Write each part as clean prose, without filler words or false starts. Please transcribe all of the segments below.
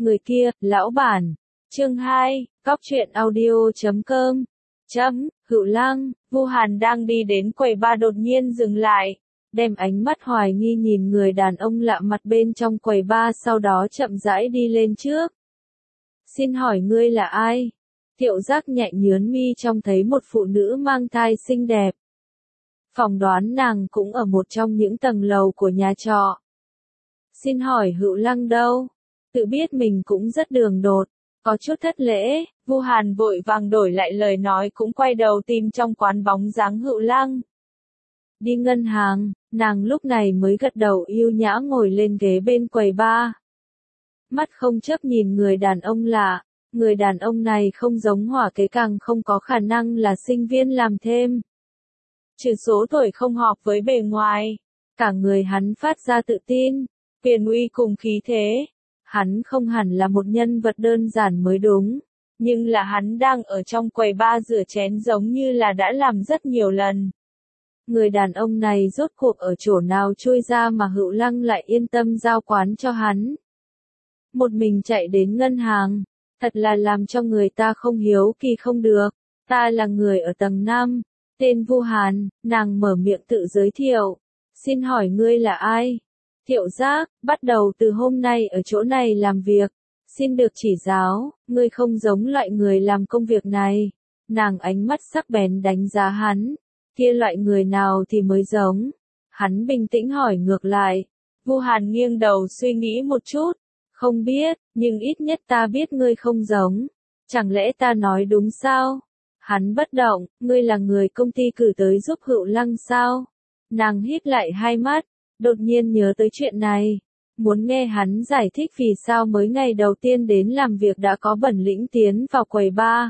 người kia, lão bản. Chương 2, Cóc truyện audio.com. Hữu Lăng, Vu Hàn đang đi đến quầy bar đột nhiên dừng lại, đem ánh mắt hoài nghi nhìn người đàn ông lạ mặt bên trong quầy bar, sau đó chậm rãi đi lên trước. Xin hỏi ngươi là ai? Thiệu Giác nhẹ nhướng mi trông thấy một phụ nữ mang thai xinh đẹp. Phỏng đoán nàng cũng ở một trong những tầng lầu của nhà trọ. Xin hỏi Hữu Lăng đâu? Tự biết mình cũng rất đường đột, có chút thất lễ, Vu Hàn vội vàng đổi lại lời nói, cũng quay đầu tìm trong quán bóng dáng Hữu Lăng. Đi ngân hàng, nàng lúc này mới gật đầu yêu nhã ngồi lên ghế bên quầy bar. Mắt không chớp nhìn người đàn ông lạ, người đàn ông này không giống Hỏa Kế, càng không có khả năng là sinh viên làm thêm. Trừ số tuổi không hợp với bề ngoài, cả người hắn phát ra tự tin, quyền uy cùng khí thế. Hắn không hẳn là một nhân vật đơn giản mới đúng, nhưng là hắn đang ở trong quầy bar rửa chén giống như là đã làm rất nhiều lần. Người đàn ông này rốt cuộc ở chỗ nào chui ra mà Hữu Lăng lại yên tâm giao quán cho hắn. Một mình chạy đến ngân hàng, thật là làm cho người ta không hiếu kỳ không được. Ta là người ở tầng 5, tên Vu Hàn, nàng mở miệng tự giới thiệu. Xin hỏi ngươi là ai? Thiệu Giác, bắt đầu từ hôm nay ở chỗ này làm việc. Xin được chỉ giáo, ngươi không giống loại người làm công việc này. Nàng ánh mắt sắc bén đánh giá hắn. Kia loại người nào thì mới giống? Hắn bình tĩnh hỏi ngược lại. Vu Hàn nghiêng đầu suy nghĩ một chút. Không biết, nhưng ít nhất ta biết ngươi không giống. Chẳng lẽ ta nói đúng sao? Hắn bất động, ngươi là người công ty cử tới giúp Hữu Lăng sao? Nàng híp lại hai mắt, đột nhiên nhớ tới chuyện này. Muốn nghe hắn giải thích vì sao mới ngày đầu tiên đến làm việc đã có bản lĩnh tiến vào quầy bar.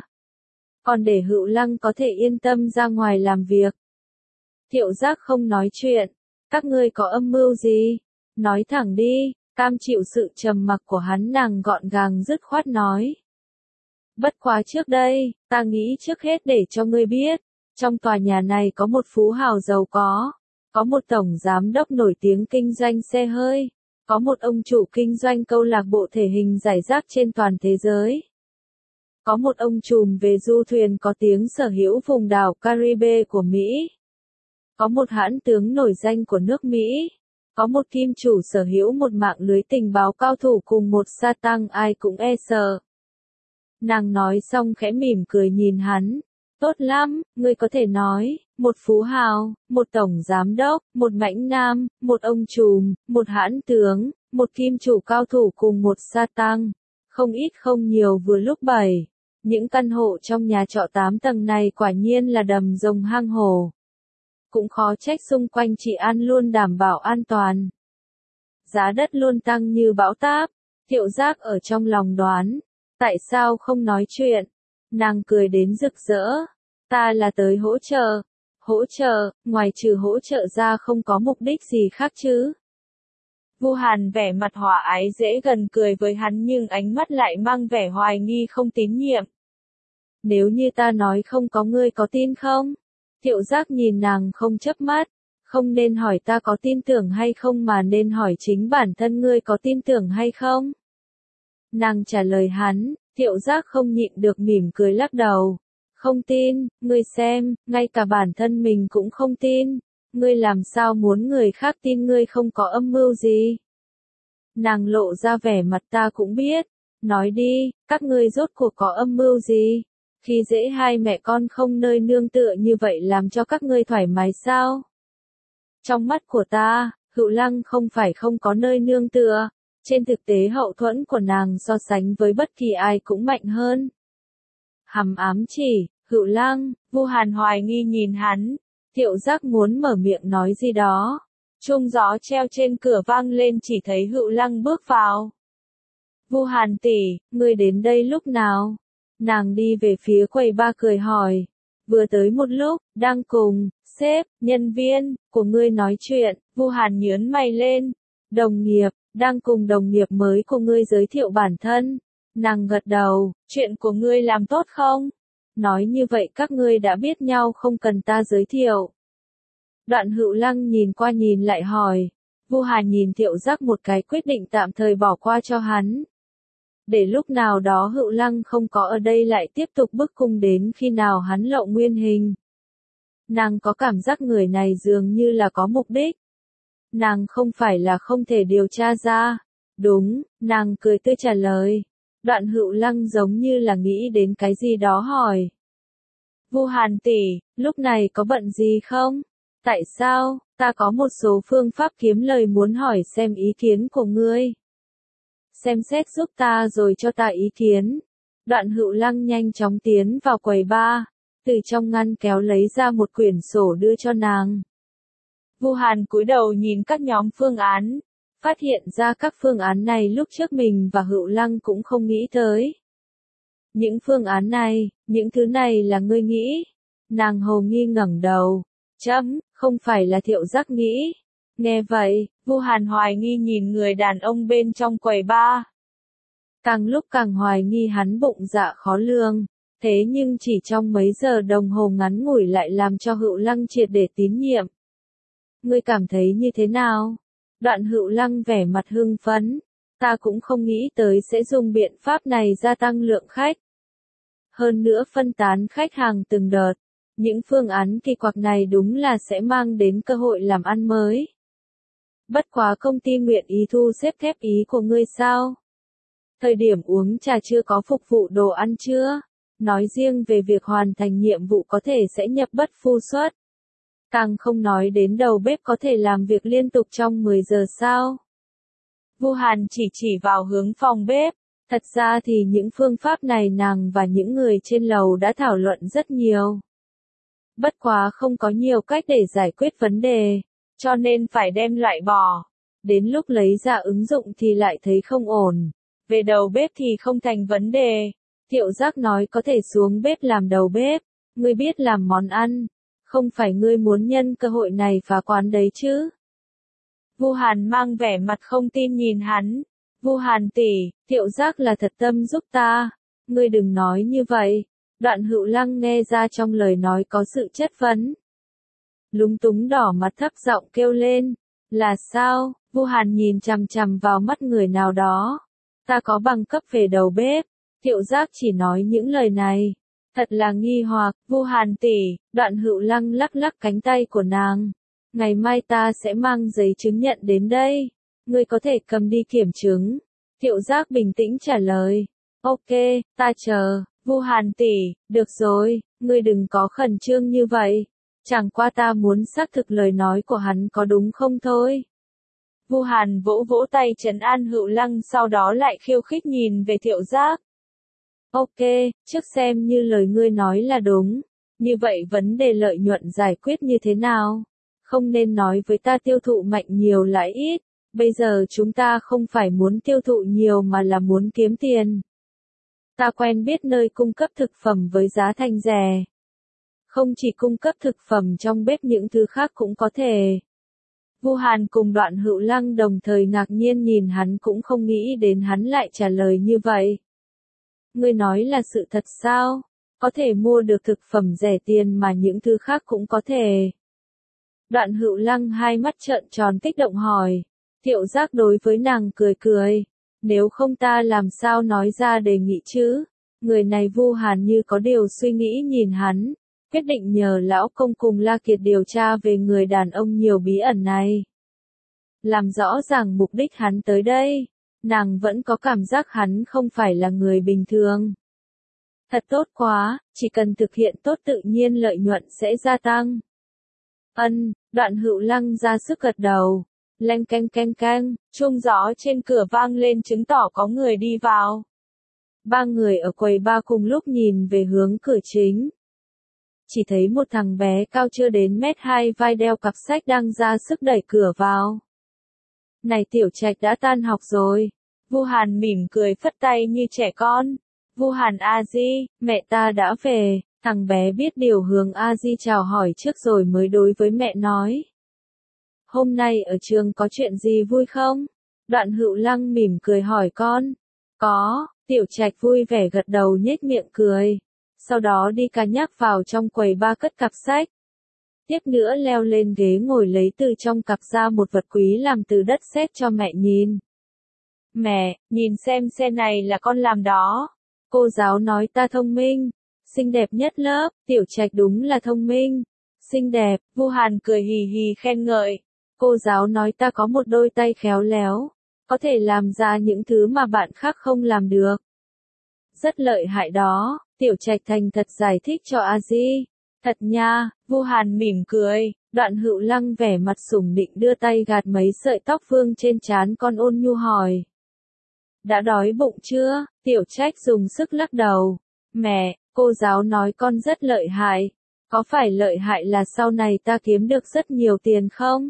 Còn để Hữu Lăng có thể yên tâm ra ngoài làm việc. Thiệu Giác không nói chuyện. Các ngươi có âm mưu gì? Nói thẳng đi. Cam chịu sự trầm mặc của hắn, nàng gọn gàng dứt khoát nói. Bất quá trước đây, ta nghĩ trước hết để cho ngươi biết, trong tòa nhà này có một phú hào giàu có một tổng giám đốc nổi tiếng kinh doanh xe hơi, có một ông chủ kinh doanh câu lạc bộ thể hình giải rác trên toàn thế giới. Có một ông trùm về du thuyền có tiếng sở hữu vùng đảo Caribe của Mỹ. Có một hãn tướng nổi danh của nước Mỹ. Có một kim chủ sở hữu một mạng lưới tình báo cao thủ cùng một sa tăng ai cũng e sợ. Nàng nói xong khẽ mỉm cười nhìn hắn. Tốt lắm, ngươi có thể nói, một phú hào, một tổng giám đốc, một mãnh nam, một ông trùm, một hãn tướng, một kim chủ cao thủ cùng một sa tăng. Không ít không nhiều vừa lúc 7. Những căn hộ trong nhà trọ 8 tầng này quả nhiên là đầm rồng hang hổ. Cũng khó trách xung quanh chị An luôn đảm bảo an toàn. Giá đất luôn tăng như bão táp. Thiệu Giác ở trong lòng đoán. Tại sao không nói chuyện? Nàng cười đến rực rỡ. Ta là tới hỗ trợ. Hỗ trợ, ngoài trừ hỗ trợ ra không có mục đích gì khác chứ? Vu Hàn vẻ mặt hòa ái dễ gần cười với hắn, nhưng ánh mắt lại mang vẻ hoài nghi không tín nhiệm. Nếu như ta nói không có, ngươi có tin không? Thiệu Giác nhìn nàng không chớp mắt. Không nên hỏi ta có tin tưởng hay không mà nên hỏi chính bản thân ngươi có tin tưởng hay không? Nàng trả lời hắn. Thiệu Giác không nhịn được mỉm cười lắc đầu. Không tin, ngươi xem, ngay cả bản thân mình cũng không tin. Ngươi làm sao muốn người khác tin ngươi không có âm mưu gì? Nàng lộ ra vẻ mặt ta cũng biết. Nói đi, các ngươi rốt cuộc có âm mưu gì? Khi dễ hai mẹ con không nơi nương tựa như vậy làm cho các ngươi thoải mái sao? Trong mắt của ta, Hữu Lăng không phải không có nơi nương tựa. Trên thực tế hậu thuẫn của nàng so sánh với bất kỳ ai cũng mạnh hơn. Hằm ám chỉ, Hữu Lăng, Vu Hàn hoài nghi nhìn hắn. Thiệu Giác muốn mở miệng nói gì đó. Chuông gió treo trên cửa vang lên, chỉ thấy Hữu Lăng bước vào. Vu Hàn tỷ, ngươi đến đây lúc nào? Nàng đi về phía quầy bar cười hỏi. Vừa tới một lúc, đang cùng sếp, nhân viên của ngươi nói chuyện. Vu Hàn nhướng mày lên. Đồng nghiệp, đang cùng đồng nghiệp mới của ngươi giới thiệu bản thân. Nàng gật đầu. Chuyện của ngươi làm tốt không? Nói như vậy các ngươi đã biết nhau không cần ta giới thiệu. Đoạn Hữu Lăng nhìn qua nhìn lại hỏi. Vu Hàn nhìn Thiệu Giác một cái, quyết định tạm thời bỏ qua cho hắn. để lúc nào đó Hựu Lăng không có ở đây lại tiếp tục bức cung đến khi nào hắn lộ nguyên hình. Nàng có cảm giác người này dường như là có mục đích. Nàng không phải là không thể điều tra ra. Đúng, nàng cười tươi trả lời. Đoạn Hựu Lăng giống như là nghĩ đến cái gì đó hỏi. Vu Hàn tỷ, lúc này có bận gì không? Tại sao, ta có một số phương pháp kiếm lời muốn hỏi xem ý kiến của ngươi. Xem xét giúp ta rồi cho ta ý kiến. Đoạn Hựu Lăng nhanh chóng tiến vào quầy bar, từ trong ngăn kéo lấy ra một quyển sổ đưa cho nàng. Vu Hàn cúi đầu nhìn các nhóm phương án, phát hiện ra các phương án này lúc trước mình và Hựu Lăng cũng không nghĩ tới. Những phương án này, những thứ này là ngươi nghĩ. Nàng hồ nghi ngẩng đầu. Không phải là Thiệu Giác nghĩ. Nghe vậy, Vu Hàn hoài nghi nhìn người đàn ông bên trong quầy bar. Càng lúc càng hoài nghi hắn bụng dạ khó lường. Thế nhưng chỉ trong mấy giờ đồng hồ ngắn ngủi lại làm cho Hựu Lăng triệt để tín nhiệm. Ngươi cảm thấy như thế nào? Đoạn Hựu Lăng vẻ mặt hưng phấn. Ta cũng không nghĩ tới sẽ dùng biện pháp này gia tăng lượng khách. Hơn nữa phân tán khách hàng từng đợt. Những phương án kỳ quặc này đúng là sẽ mang đến cơ hội làm ăn mới. Bất quá công ty nguyện ý thu xếp thép ý của ngươi sao? Thời điểm uống trà chưa có phục vụ đồ ăn chưa? Nói riêng về việc hoàn thành nhiệm vụ có thể sẽ nhập bất phu xuất. Càng không nói đến đầu bếp có thể làm việc liên tục trong 10 giờ sao? Vu Hàn chỉ vào hướng phòng bếp. Thật ra thì những phương pháp này nàng và những người trên lầu đã thảo luận rất nhiều. Bất quá không có nhiều cách để giải quyết vấn đề, cho nên phải đem loại bỏ. Đến lúc lấy ra ứng dụng thì lại thấy không ổn. Về đầu bếp thì không thành vấn đề. Thiệu Giác nói có thể xuống bếp làm đầu bếp. Ngươi biết làm món ăn. Không phải ngươi muốn nhân cơ hội này phá quán đấy chứ? Vu Hàn mang vẻ mặt không tin nhìn hắn. Vu Hàn tỷ, Thiệu Giác là thật tâm giúp ta. Ngươi đừng nói như vậy. Đoạn Hựu Lăng nghe ra trong lời nói có sự chất vấn. Lúng túng đỏ mặt thấp giọng kêu lên. Là sao? Vu Hàn nhìn chằm chằm vào mắt người nào đó. Ta có bằng cấp về đầu bếp. Thiệu Giác chỉ nói những lời này. Thật là nghi hoặc. Vu Hàn tỷ. Đoạn Hựu Lăng lắc lắc cánh tay của nàng. Ngày mai ta sẽ mang giấy chứng nhận đến đây. Ngươi có thể cầm đi kiểm chứng. Thiệu Giác bình tĩnh trả lời. Ok, ta chờ. Vu Hàn tỷ, được rồi, ngươi đừng có khẩn trương như vậy. Chẳng qua ta muốn xác thực lời nói của hắn có đúng không thôi. Vu Hàn vỗ vỗ tay trấn an Hựu Lăng, sau đó lại khiêu khích nhìn về Thiệu Giác. Ok, trước xem như lời ngươi nói là đúng. Như vậy vấn đề lợi nhuận giải quyết như thế nào? Không nên nói với ta tiêu thụ mạnh nhiều lãi ít. Bây giờ chúng ta không phải muốn tiêu thụ nhiều mà là muốn kiếm tiền. Ta quen biết nơi cung cấp thực phẩm với giá thành rẻ. Không chỉ cung cấp thực phẩm trong bếp, những thứ khác cũng có thể. Vu Hàn cùng Đoạn Hựu Lăng đồng thời ngạc nhiên nhìn hắn, cũng không nghĩ đến hắn lại trả lời như vậy. Ngươi nói là sự thật sao? Có thể mua được thực phẩm rẻ tiền mà những thứ khác cũng có thể. Đoạn Hựu Lăng hai mắt trợn tròn kích động hỏi. Thiệu Giác đối với nàng cười cười. Nếu không ta làm sao nói ra đề nghị chứ? Người này Vu Hàn như có điều suy nghĩ nhìn hắn. Quyết định nhờ lão công cùng La Kiệt điều tra về người đàn ông nhiều bí ẩn này. Làm rõ ràng mục đích hắn tới đây. Nàng vẫn có cảm giác hắn không phải là người bình thường. Thật tốt quá, chỉ cần thực hiện tốt tự nhiên lợi nhuận sẽ gia tăng. Đoạn Hựu Lăng ra sức gật đầu. Leng keng keng keng, chuông gió trên cửa vang lên chứng tỏ có người đi vào. Ba người ở quầy bar cùng lúc nhìn về hướng cửa chính. Chỉ thấy một thằng bé cao chưa đến 1m2 vai đeo cặp sách đang ra sức đẩy cửa vào. Này Tiểu Trạch đã tan học rồi. Vu Hàn mỉm cười phất tay như trẻ con. Vu Hàn a di, mẹ ta đã về. Thằng bé biết điều hướng a di chào hỏi trước rồi mới đối với mẹ nói. Hôm nay ở trường có chuyện gì vui không? Đoạn Hựu Lăng mỉm cười hỏi con. Có, Tiểu Trạch vui vẻ gật đầu nhếch miệng cười. Sau đó đi ca nhắc vào trong quầy bar cất cặp sách. Tiếp nữa leo lên ghế ngồi lấy từ trong cặp ra một vật quý làm từ đất sét cho mẹ nhìn. Mẹ, nhìn xem xe này là con làm đó. Cô giáo nói ta thông minh, xinh đẹp nhất lớp, Tiểu Trạch đúng là thông minh, xinh đẹp, Vu Hàn cười hì hì khen ngợi. Cô giáo nói ta có một đôi tay khéo léo, có thể làm ra những thứ mà bạn khác không làm được. Rất lợi hại đó, Tiểu Trạch thành thật giải thích cho A Di. Thật nha, Vu Hàn mỉm cười, Đoạn Hữu Lăng vẻ mặt sủng nịnh đưa tay gạt mấy sợi tóc vương trên trán con ôn nhu hỏi. Đã đói bụng chưa? Tiểu Trạch dùng sức lắc đầu. Mẹ, cô giáo nói con rất lợi hại. Có phải lợi hại là sau này ta kiếm được rất nhiều tiền không?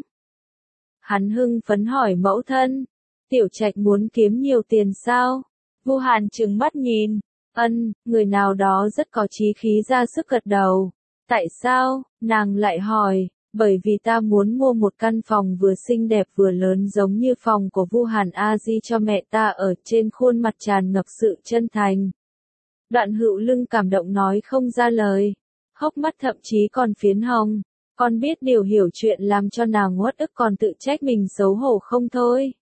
Hắn hưng phấn hỏi mẫu thân. Tiểu Trạch muốn kiếm nhiều tiền sao? Vu Hàn trừng mắt nhìn. Người nào đó rất có chí khí ra sức gật đầu. Tại sao? Nàng lại hỏi. Bởi vì ta muốn mua một căn phòng vừa xinh đẹp vừa lớn giống như phòng của Vu Hàn A Di cho mẹ ta ở, trên khuôn mặt tràn ngập sự chân thành. Đoạn Hữu Lưng cảm động nói không ra lời, hốc mắt thậm chí còn phiến hồng. Con biết điều hiểu chuyện làm cho nàng uất ức còn tự trách mình xấu hổ không thôi.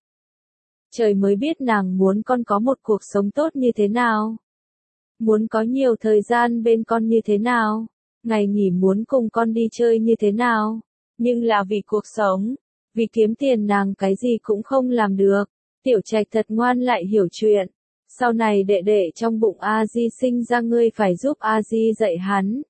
Trời mới biết nàng muốn con có một cuộc sống tốt như thế nào. Muốn có nhiều thời gian bên con như thế nào. Ngày nghỉ muốn cùng con đi chơi như thế nào. Nhưng là vì cuộc sống, vì kiếm tiền nàng cái gì cũng không làm được. Tiểu Trạch thật ngoan lại hiểu chuyện. Sau này đệ đệ trong bụng A Di sinh ra ngươi phải giúp A Di dạy hắn.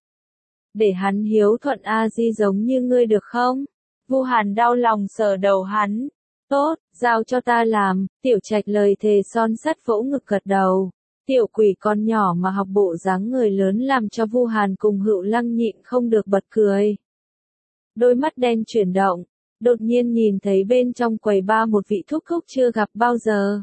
Để hắn hiếu thuận A Di giống như ngươi được không? Vu Hàn đau lòng sờ đầu hắn. Tốt, giao cho ta làm. Tiểu Trạch lời thề son sắt vỗ ngực gật đầu. Tiểu quỷ con nhỏ mà học bộ dáng người lớn làm cho Vu Hàn cùng Hữu Lăng nhịn không được bật cười. Đôi mắt đen chuyển động, đột nhiên nhìn thấy bên trong quầy ba một vị thúc thúc chưa gặp bao giờ.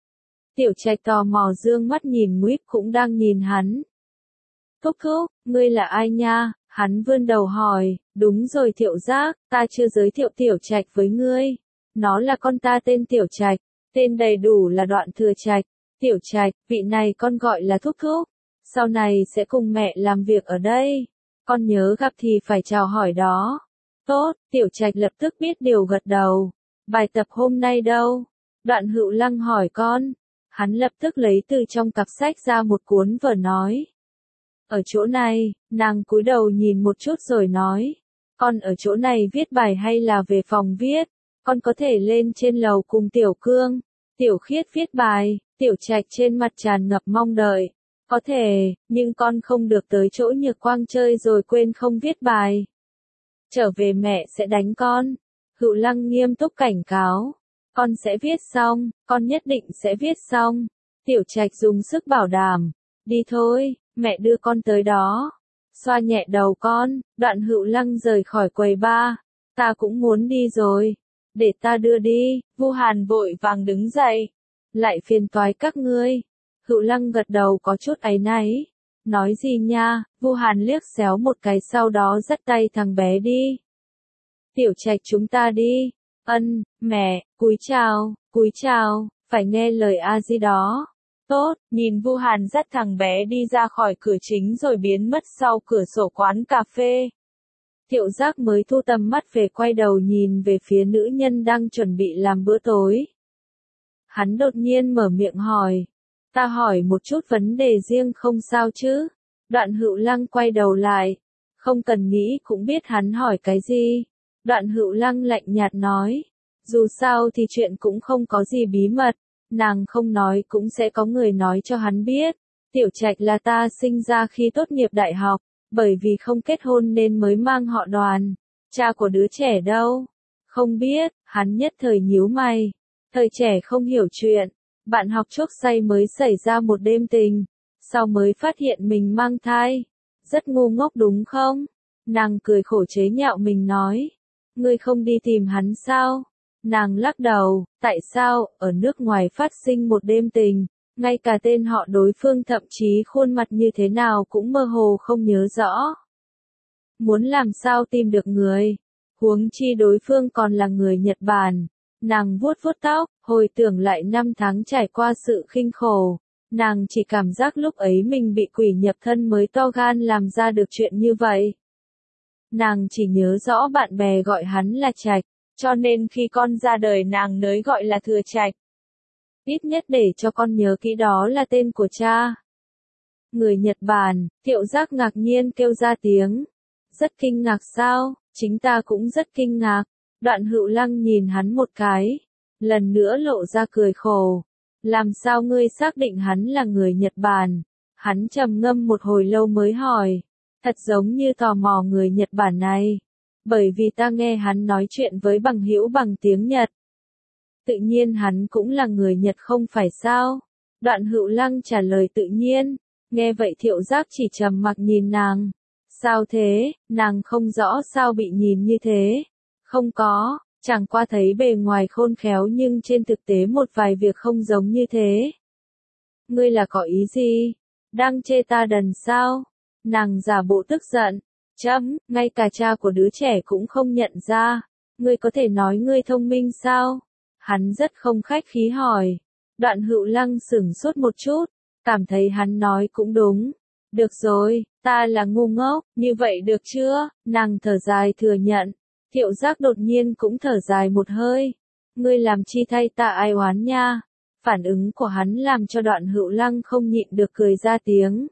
Tiểu Trạch tò mò dương mắt nhìn Nguyết cũng đang nhìn hắn. Thúc thúc, ngươi là ai nha? Hắn vươn đầu hỏi. Đúng rồi Thiệu Giác, ta chưa giới thiệu Tiểu Trạch với ngươi. Nó là con ta tên Tiểu Trạch, tên đầy đủ là Đoạn Thừa Trạch. Tiểu Trạch, vị này con gọi là thúc thúc. Sau này sẽ cùng mẹ làm việc ở đây. Con nhớ gặp thì phải chào hỏi đó. Tốt, Tiểu Trạch lập tức biết điều gật đầu. Bài tập hôm nay đâu? Đoạn Hữu Lăng hỏi con. Hắn lập tức lấy từ trong cặp sách ra một cuốn vở nói. Ở chỗ này, nàng cúi đầu nhìn một chút rồi nói. Con ở chỗ này viết bài hay là về phòng viết? Con có thể lên trên lầu cùng Tiểu Cương, Tiểu Khiết viết bài. Tiểu Trạch trên mặt tràn ngập mong đợi. Có thể, nhưng con không được tới chỗ Nhược Quang chơi rồi quên không viết bài. Trở về mẹ sẽ đánh con. Hữu Lăng nghiêm túc cảnh cáo. Con sẽ viết xong, con nhất định sẽ viết xong. Tiểu Trạch dùng sức bảo đảm. Đi thôi, mẹ đưa con tới đó. Xoa nhẹ đầu con, Đoạn Hữu Lăng rời khỏi quầy ba. Ta cũng muốn đi rồi. Để ta đưa đi. Vu Hàn vội vàng đứng dậy. Lại phiền toái các ngươi. Hữu Lăng gật đầu có chút áy náy. Nói gì nha? Vu Hàn liếc xéo một cái sau đó dắt tay thằng bé đi. Tiểu Trạch chúng ta đi. Mẹ, cúi chào, phải nghe lời A Di đó. Tốt, nhìn Vu Hàn dắt thằng bé đi ra khỏi cửa chính rồi biến mất sau cửa sổ quán cà phê. Thiệu Giác mới thu tầm mắt về quay đầu nhìn về phía nữ nhân đang chuẩn bị làm bữa tối. Hắn đột nhiên mở miệng hỏi. Ta hỏi một chút vấn đề riêng không sao chứ? Đoạn Hữu Lăng quay đầu lại. Không cần nghĩ cũng biết hắn hỏi cái gì. Đoạn Hữu Lăng lạnh nhạt nói. Dù sao thì chuyện cũng không có gì bí mật. Nàng không nói cũng sẽ có người nói cho hắn biết. Tiểu Trạch là ta sinh ra khi tốt nghiệp đại học. Bởi vì không kết hôn nên mới mang họ Đoàn. Cha của đứa trẻ đâu? Không biết, hắn nhất thời nhíu mày. Thời trẻ không hiểu chuyện. Bạn học chốc say mới xảy ra một đêm tình. Sau mới phát hiện mình mang thai. Rất ngu ngốc đúng không? Nàng cười khổ chế nhạo mình nói. Ngươi không đi tìm hắn sao? Nàng lắc đầu. Tại sao, ở nước ngoài phát sinh một đêm tình. Ngay cả tên họ đối phương thậm chí khuôn mặt như thế nào cũng mơ hồ không nhớ rõ. Muốn làm sao tìm được người. Huống chi đối phương còn là người Nhật Bản. Nàng vuốt vuốt tóc, hồi tưởng lại 5 tháng trải qua sự khinh khổ. Nàng chỉ cảm giác lúc ấy mình bị quỷ nhập thân mới to gan làm ra được chuyện như vậy. Nàng chỉ nhớ rõ bạn bè gọi hắn là Trạch, cho nên khi con ra đời nàng nới gọi là Thừa Trạch. Ít nhất để cho con nhớ kỹ đó là tên của cha. Người Nhật Bản, Thiệu Giác ngạc nhiên kêu ra tiếng. Rất kinh ngạc sao, chính ta cũng rất kinh ngạc. Đoạn Hữu Lăng nhìn hắn một cái. Lần nữa lộ ra cười khổ. Làm sao ngươi xác định hắn là người Nhật Bản? Hắn trầm ngâm một hồi lâu mới hỏi. Thật giống như tò mò người Nhật Bản này. Bởi vì ta nghe hắn nói chuyện với bằng hữu bằng tiếng Nhật. Tự nhiên hắn cũng là người Nhật không phải sao? Đoạn Hữu Lăng trả lời tự nhiên. Nghe vậy Thiệu Giác chỉ trầm mặc nhìn nàng. Sao thế, nàng không rõ sao bị nhìn như thế. Không có, chẳng qua thấy bề ngoài khôn khéo nhưng trên thực tế một vài việc không giống như thế. Ngươi là có ý gì? Đang chê ta đần sao? Nàng giả bộ tức giận. Chấm, ngay cả cha của đứa trẻ cũng không nhận ra. Ngươi có thể nói ngươi thông minh sao? Hắn rất không khách khí hỏi. Đoạn Hữu Lăng sửng sốt một chút, cảm thấy hắn nói cũng đúng. Được rồi, ta là ngu ngốc, như vậy được chưa? Nàng thở dài thừa nhận. Thiệu Giác đột nhiên cũng thở dài một hơi. Ngươi làm chi thay ta ai oán nha? Phản ứng của hắn làm cho Đoạn Hữu Lăng không nhịn được cười ra tiếng.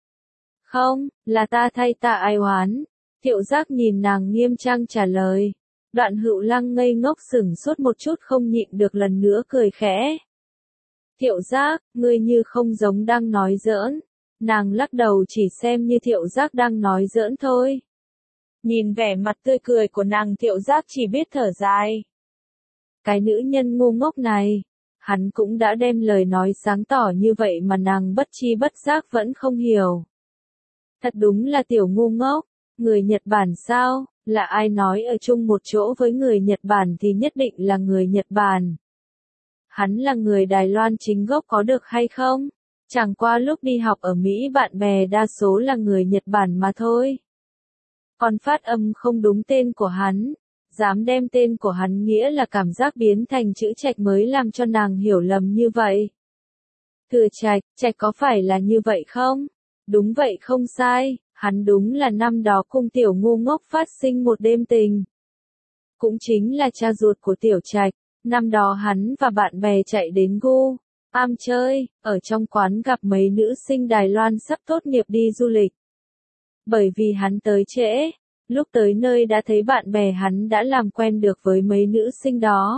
Không, là ta thay ta ai oán. Thiệu Giác nhìn nàng nghiêm trang trả lời. Đoạn Hữu Lăng ngây ngốc sửng sốt một chút không nhịn được lần nữa cười khẽ. Thiệu Giác, ngươi như không giống đang nói giỡn. Nàng lắc đầu chỉ xem như Thiệu Giác đang nói giỡn thôi. Nhìn vẻ mặt tươi cười của nàng Thiệu Giác chỉ biết thở dài. Cái nữ nhân ngu ngốc này, hắn cũng đã đem lời nói sáng tỏ như vậy mà nàng bất chi bất giác vẫn không hiểu. Thật đúng là tiểu ngu ngốc, người Nhật Bản sao, là ai nói ở chung một chỗ với người Nhật Bản thì nhất định là người Nhật Bản. Hắn là người Đài Loan chính gốc có được hay không? Chẳng qua lúc đi học ở Mỹ bạn bè đa số là người Nhật Bản mà thôi. Còn phát âm không đúng tên của hắn, dám đem tên của hắn nghĩa là cảm giác biến thành chữ Trạch mới làm cho nàng hiểu lầm như vậy. Thừa Trạch, Trạch có phải là như vậy không? Đúng vậy không sai, hắn đúng là năm đó cùng tiểu ngu ngốc phát sinh một đêm tình. Cũng chính là cha ruột của tiểu Trạch, năm đó hắn và bạn bè chạy đến Gu Am chơi, ở trong quán gặp mấy nữ sinh Đài Loan sắp tốt nghiệp đi du lịch. Bởi vì hắn tới trễ, lúc tới nơi đã thấy bạn bè hắn đã làm quen được với mấy nữ sinh đó.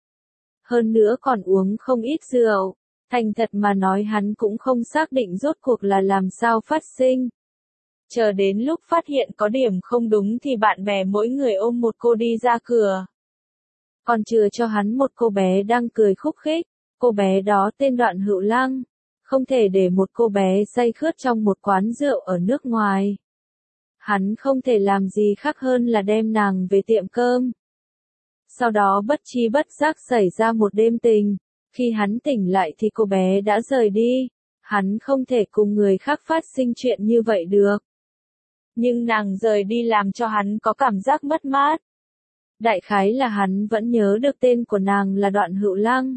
Hơn nữa còn uống không ít rượu, thành thật mà nói hắn cũng không xác định rốt cuộc là làm sao phát sinh. Chờ đến lúc phát hiện có điểm không đúng thì bạn bè mỗi người ôm một cô đi ra cửa. Còn chừa cho hắn một cô bé đang cười khúc khích, cô bé đó tên Đoạn Hữu Lăng. Không thể để một cô bé say khướt trong một quán rượu ở nước ngoài. Hắn không thể làm gì khác hơn là đem nàng về tiệm cơm. Sau đó bất chi bất giác xảy ra một đêm tình. Khi hắn tỉnh lại thì cô bé đã rời đi. Hắn không thể cùng người khác phát sinh chuyện như vậy được. Nhưng nàng rời đi làm cho hắn có cảm giác mất mát. Đại khái là hắn vẫn nhớ được tên của nàng là Đoạn Hữu Lăng.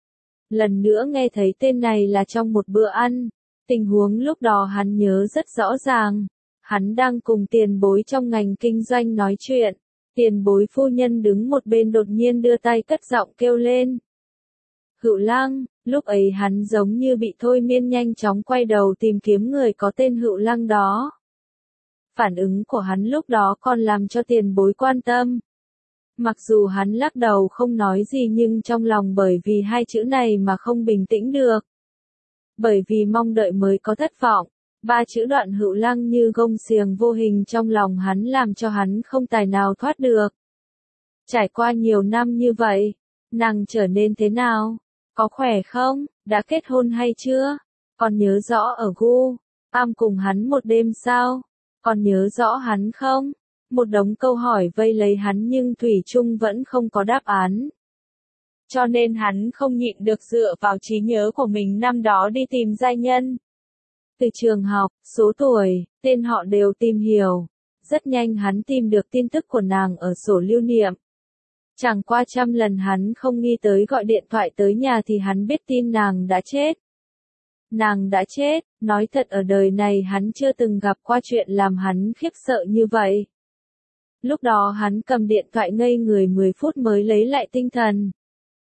Lần nữa nghe thấy tên này là trong một bữa ăn. Tình huống lúc đó hắn nhớ rất rõ ràng. Hắn đang cùng tiền bối trong ngành kinh doanh nói chuyện. Tiền bối phu nhân đứng một bên đột nhiên đưa tay cất giọng kêu lên. Hữu Lăng, lúc ấy hắn giống như bị thôi miên nhanh chóng quay đầu tìm kiếm người có tên Hữu Lăng đó. Phản ứng của hắn lúc đó còn làm cho tiền bối quan tâm. Mặc dù hắn lắc đầu không nói gì nhưng trong lòng bởi vì hai chữ này mà không bình tĩnh được. Bởi vì mong đợi mới có thất vọng. Ba chữ Đoạn Hữu Lăng như gông xiềng vô hình trong lòng hắn làm cho hắn không tài nào thoát được. Trải qua nhiều năm như vậy, nàng trở nên thế nào? Có khỏe không? Đã kết hôn hay chưa? Còn nhớ rõ ở Gu Am cùng hắn một đêm sao? Còn nhớ rõ hắn không? Một đống câu hỏi vây lấy hắn nhưng thủy chung vẫn không có đáp án. Cho nên hắn không nhịn được dựa vào trí nhớ của mình năm đó đi tìm giai nhân. Từ trường học, số tuổi, tên họ đều tìm hiểu. Rất nhanh hắn tìm được tin tức của nàng ở sổ lưu niệm. Chẳng qua trăm lần hắn không nghĩ tới gọi điện thoại tới nhà thì hắn biết tin nàng đã chết. Nàng đã chết, nói thật ở đời này hắn chưa từng gặp qua chuyện làm hắn khiếp sợ như vậy. Lúc đó hắn cầm điện thoại ngây người 10 phút mới lấy lại tinh thần.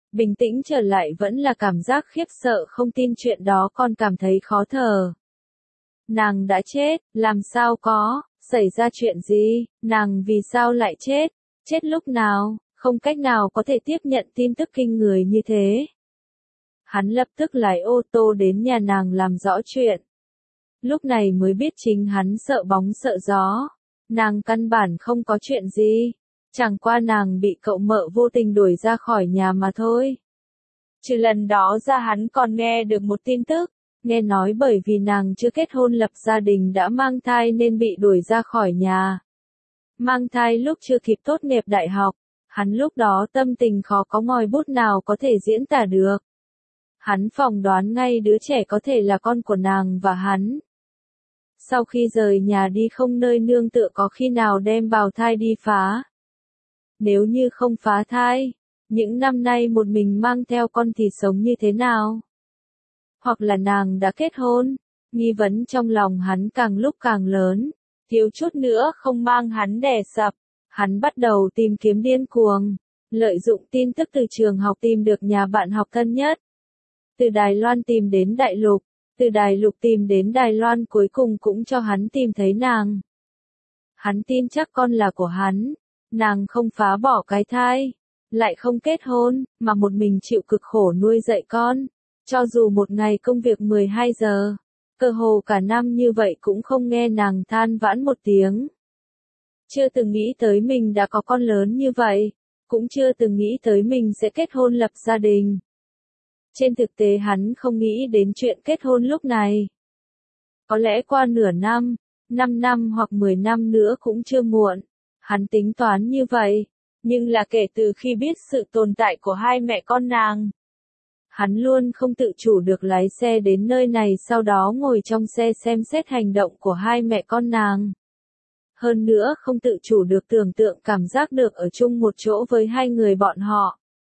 Bình tĩnh trở lại vẫn là cảm giác khiếp sợ không tin chuyện đó còn cảm thấy khó thở. Nàng đã chết, làm sao có, xảy ra chuyện gì, nàng vì sao lại chết, chết lúc nào, không cách nào có thể tiếp nhận tin tức kinh người như thế. Hắn lập tức lái ô tô đến nhà nàng làm rõ chuyện. Lúc này mới biết chính hắn sợ bóng sợ gió. Nàng căn bản không có chuyện gì. Chẳng qua nàng bị cậu mợ vô tình đuổi ra khỏi nhà mà thôi. Trừ lần đó ra hắn còn nghe được một tin tức. Nghe nói bởi vì nàng chưa kết hôn lập gia đình đã mang thai nên bị đuổi ra khỏi nhà. Mang thai lúc chưa kịp tốt nghiệp đại học. Hắn lúc đó tâm tình khó có ngòi bút nào có thể diễn tả được. Hắn phỏng đoán ngay đứa trẻ có thể là con của nàng và hắn. Sau khi rời nhà đi không nơi nương tựa có khi nào đem bào thai đi phá. Nếu như không phá thai, những năm nay một mình mang theo con thì sống như thế nào? Hoặc là nàng đã kết hôn, nghi vấn trong lòng hắn càng lúc càng lớn, thiếu chút nữa không mang hắn đè sập. Hắn bắt đầu tìm kiếm điên cuồng, lợi dụng tin tức từ trường học tìm được nhà bạn học thân nhất. Từ Đài Loan tìm đến Đại Lục, từ Đại Lục tìm đến Đài Loan cuối cùng cũng cho hắn tìm thấy nàng. Hắn tin chắc con là của hắn, nàng không phá bỏ cái thai, lại không kết hôn, mà một mình chịu cực khổ nuôi dạy con. Cho dù một ngày công việc 12 giờ, cơ hồ cả năm như vậy cũng không nghe nàng than vãn một tiếng. Chưa từng nghĩ tới mình đã có con lớn như vậy, cũng chưa từng nghĩ tới mình sẽ kết hôn lập gia đình. Trên thực tế hắn không nghĩ đến chuyện kết hôn lúc này. Có lẽ qua nửa năm, 5 năm hoặc 10 năm nữa cũng chưa muộn. Hắn tính toán như vậy, nhưng là kể từ khi biết sự tồn tại của hai mẹ con nàng. Hắn luôn không tự chủ được lái xe đến nơi này sau đó ngồi trong xe xem xét hành động của hai mẹ con nàng. Hơn nữa không tự chủ được tưởng tượng cảm giác được ở chung một chỗ với hai người bọn họ.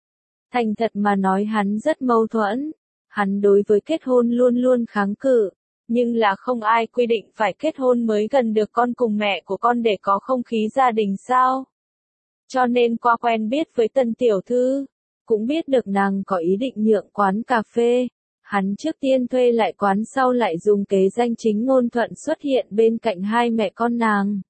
Thành thật mà nói hắn rất mâu thuẫn. Hắn đối với kết hôn luôn luôn kháng cự. Nhưng là không ai quy định phải kết hôn mới gần được con cùng mẹ của con để có không khí gia đình sao. Cho nên qua quen biết với Tân tiểu thư, cũng biết được nàng có ý định nhượng quán cà phê. Hắn trước tiên thuê lại quán sau lại dùng kế danh chính ngôn thuận xuất hiện bên cạnh hai mẹ con nàng.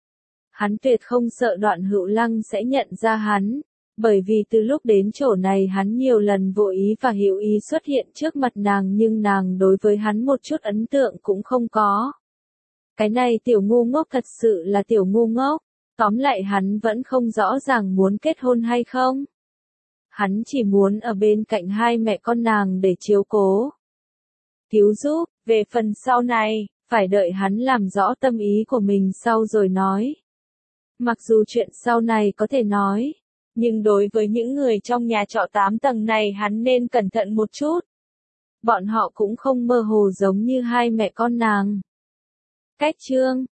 Hắn tuyệt không sợ Đoạn Hữu Lăng sẽ nhận ra hắn, bởi vì từ lúc đến chỗ này hắn nhiều lần vô ý và hữu ý xuất hiện trước mặt nàng nhưng nàng đối với hắn một chút ấn tượng cũng không có. Cái này tiểu ngu ngốc thật sự là tiểu ngu ngốc, tóm lại hắn vẫn không rõ ràng muốn kết hôn hay không. Hắn chỉ muốn ở bên cạnh hai mẹ con nàng để chiếu cố, cứu giúp, về phần sau này, phải đợi hắn làm rõ tâm ý của mình sau rồi nói. Mặc dù chuyện sau này có thể nói, nhưng đối với những người trong nhà trọ 8 tầng này hắn nên cẩn thận một chút. Bọn họ cũng không mơ hồ giống như hai mẹ con nàng. Cách chương